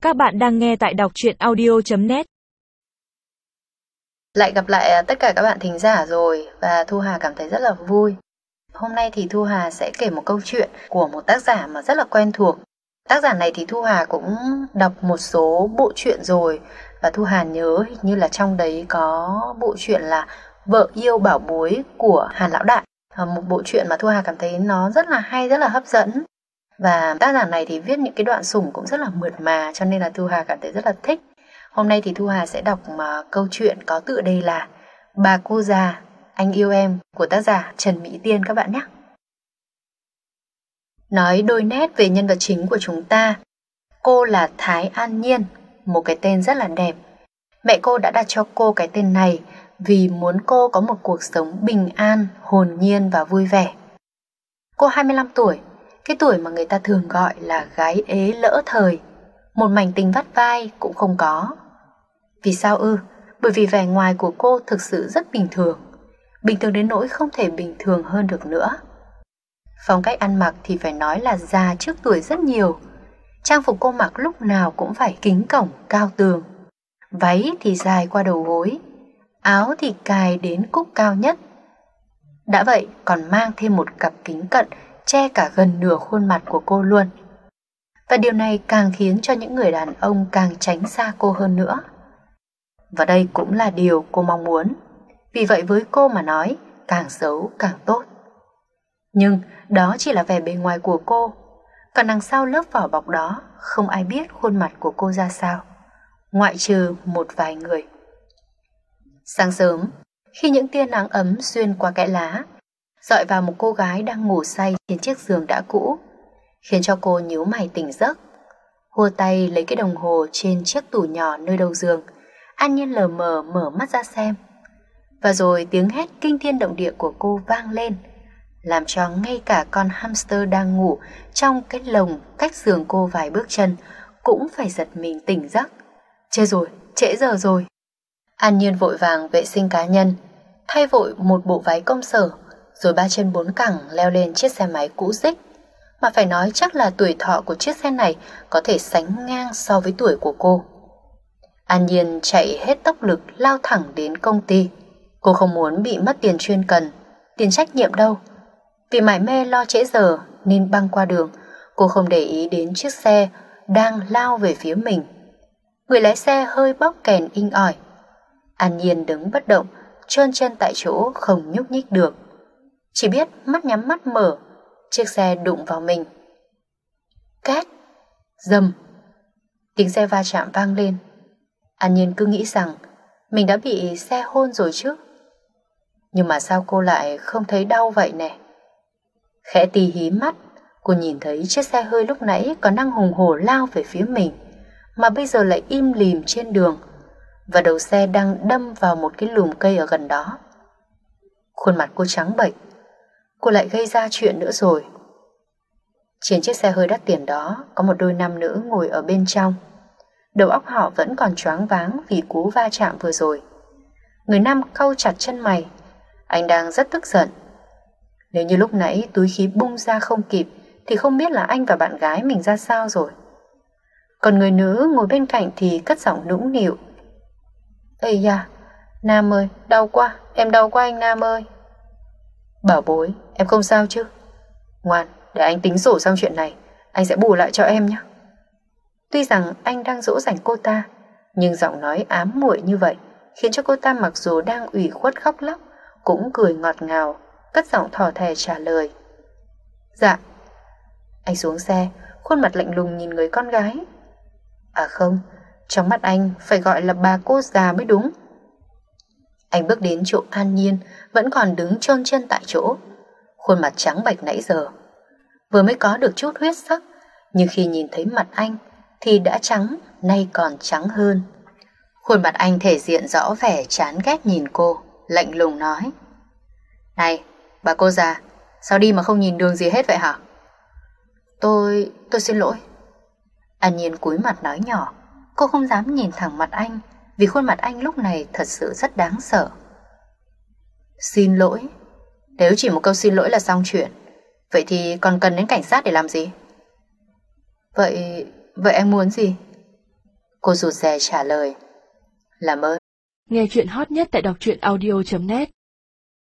Các bạn đang nghe tại đọc truyện audio.net. Lại gặp lại tất cả các bạn thính giả rồi và Thu Hà cảm thấy rất là vui. Hôm nay thì Thu Hà sẽ kể một câu chuyện của một tác giả mà rất là quen thuộc. Tác giả này thì Thu Hà cũng đọc một số bộ truyện rồi và Thu Hà nhớ hình như là trong đấy có bộ truyện là Vợ yêu bảo bối của Hàn Lão Đại. Một bộ truyện mà Thu Hà cảm thấy nó rất là hay, rất là hấp dẫn. Và tác giả này thì viết những cái đoạn sủng cũng rất là mượt mà cho nên là Thu Hà cảm thấy rất là thích. Hôm nay thì Thu Hà sẽ đọc câu chuyện có tựa đề là Bà cô già, anh yêu em của tác giả Trần Mỹ Tiên các bạn nhé. Nói đôi nét về nhân vật chính của chúng ta, cô là Thái An Nhiên, một cái tên rất là đẹp. Mẹ cô đã đặt cho cô cái tên này vì muốn cô có một cuộc sống bình an, hồn nhiên và vui vẻ. Cô 25 tuổi, cái tuổi mà người ta thường gọi là gái ế lỡ thời, một mảnh tình vắt vai cũng không có. Vì sao ư? Bởi vì vẻ ngoài của cô thực sự rất bình thường đến nỗi không thể bình thường hơn được nữa. Phong cách ăn mặc thì phải nói là già trước tuổi rất nhiều. Trang phục cô mặc lúc nào cũng phải kính cổng, cao tường. Váy thì dài qua đầu gối, áo thì cài đến cúc cao nhất. Đã vậy còn mang thêm một cặp kính cận che cả gần nửa khuôn mặt của cô luôn. Và điều này càng khiến cho những người đàn ông càng tránh xa cô hơn nữa. Và đây cũng là điều cô mong muốn. Vì vậy với cô mà nói, càng xấu càng tốt. Nhưng đó chỉ là vẻ bề ngoài của cô. Còn đằng sau lớp vỏ bọc đó, không ai biết khuôn mặt của cô ra sao, ngoại trừ một vài người. Sáng sớm, khi những tia nắng ấm xuyên qua kẽ lá, dọi vào một cô gái đang ngủ say trên chiếc giường đã cũ, khiến cho cô nhíu mày tỉnh giấc. Hùa tay lấy cái đồng hồ trên chiếc tủ nhỏ nơi đầu giường, An Nhiên lờ mờ mở mắt ra xem. Và rồi tiếng hét kinh thiên động địa của cô vang lên, làm cho ngay cả con hamster đang ngủ trong cái lồng cách giường cô vài bước chân cũng phải giật mình tỉnh giấc. Chết rồi, trễ giờ rồi. An Nhiên vội vàng vệ sinh cá nhân, thay vội một bộ váy công sở, rồi ba chân bốn cẳng leo lên chiếc xe máy cũ rích. Mà phải nói chắc là tuổi thọ của chiếc xe này có thể sánh ngang so với tuổi của cô. An Nhiên chạy hết tốc lực lao thẳng đến công ty. Cô không muốn bị mất tiền chuyên cần, tiền trách nhiệm đâu. Vì mải mê lo trễ giờ nên băng qua đường, cô không để ý đến chiếc xe đang lao về phía mình. Người lái xe hơi bóp kèn inh ỏi. An Nhiên đứng bất động, trơn chân tại chỗ không nhúc nhích được. Chỉ biết mắt nhắm mắt mở, chiếc xe đụng vào mình. Két, dầm, tiếng xe va chạm vang lên. An Nhiên cứ nghĩ rằng mình đã bị xe hôn rồi chứ. Nhưng mà sao cô lại không thấy đau vậy nè? Khẽ tì hí mắt, cô nhìn thấy chiếc xe hơi lúc nãy còn đang hùng hổ lao về phía mình, mà bây giờ lại im lìm trên đường, và đầu xe đang đâm vào một cái lùm cây ở gần đó. Khuôn mặt cô trắng bệch. Cô lại gây ra chuyện nữa rồi. Trên chiếc xe hơi đắt tiền đó có một đôi nam nữ ngồi ở bên trong. Đầu óc họ vẫn còn choáng váng vì cú va chạm vừa rồi. Người nam cau chặt chân mày. Anh đang rất tức giận. Nếu như lúc nãy túi khí bung ra không kịp thì không biết là anh và bạn gái mình ra sao rồi. Còn người nữ ngồi bên cạnh thì cất giọng nũng nịu. Ây da, Nam ơi, đau quá, em đau quá anh Nam ơi. Bảo bối, em không sao chứ? Ngoan, để anh tính sổ xong chuyện này, anh sẽ bù lại cho em nhé. Tuy rằng anh đang dỗ dành cô ta, nhưng giọng nói ám muội như vậy khiến cho cô ta mặc dù đang ủy khuất khóc lóc cũng cười ngọt ngào, cất giọng thỏ thẻ trả lời. Dạ. Anh xuống xe, khuôn mặt lạnh lùng nhìn người con gái. À không, trong mắt anh phải gọi là bà cô già mới đúng. Anh bước đến chỗ An Nhiên vẫn còn đứng chôn chân tại chỗ, khuôn mặt trắng bệch nãy giờ. Vừa mới có được chút huyết sắc, nhưng khi nhìn thấy mặt anh thì đã trắng, nay còn trắng hơn. Khuôn mặt anh thể hiện rõ vẻ chán ghét nhìn cô, lạnh lùng nói. Này, bà cô già, sao đi mà không nhìn đường gì hết vậy hả? Tôi xin lỗi. An Nhiên cúi mặt nói nhỏ. Cô không dám nhìn thẳng mặt anh vì khuôn mặt anh lúc này thật sự rất đáng sợ. Xin lỗi? Nếu chỉ một câu xin lỗi là xong chuyện, vậy thì còn cần đến cảnh sát để làm gì? Vậy anh muốn gì? Cô rụt rè trả lời. Làm ơn. Nghe chuyện hot nhất tại đọc truyện audio.net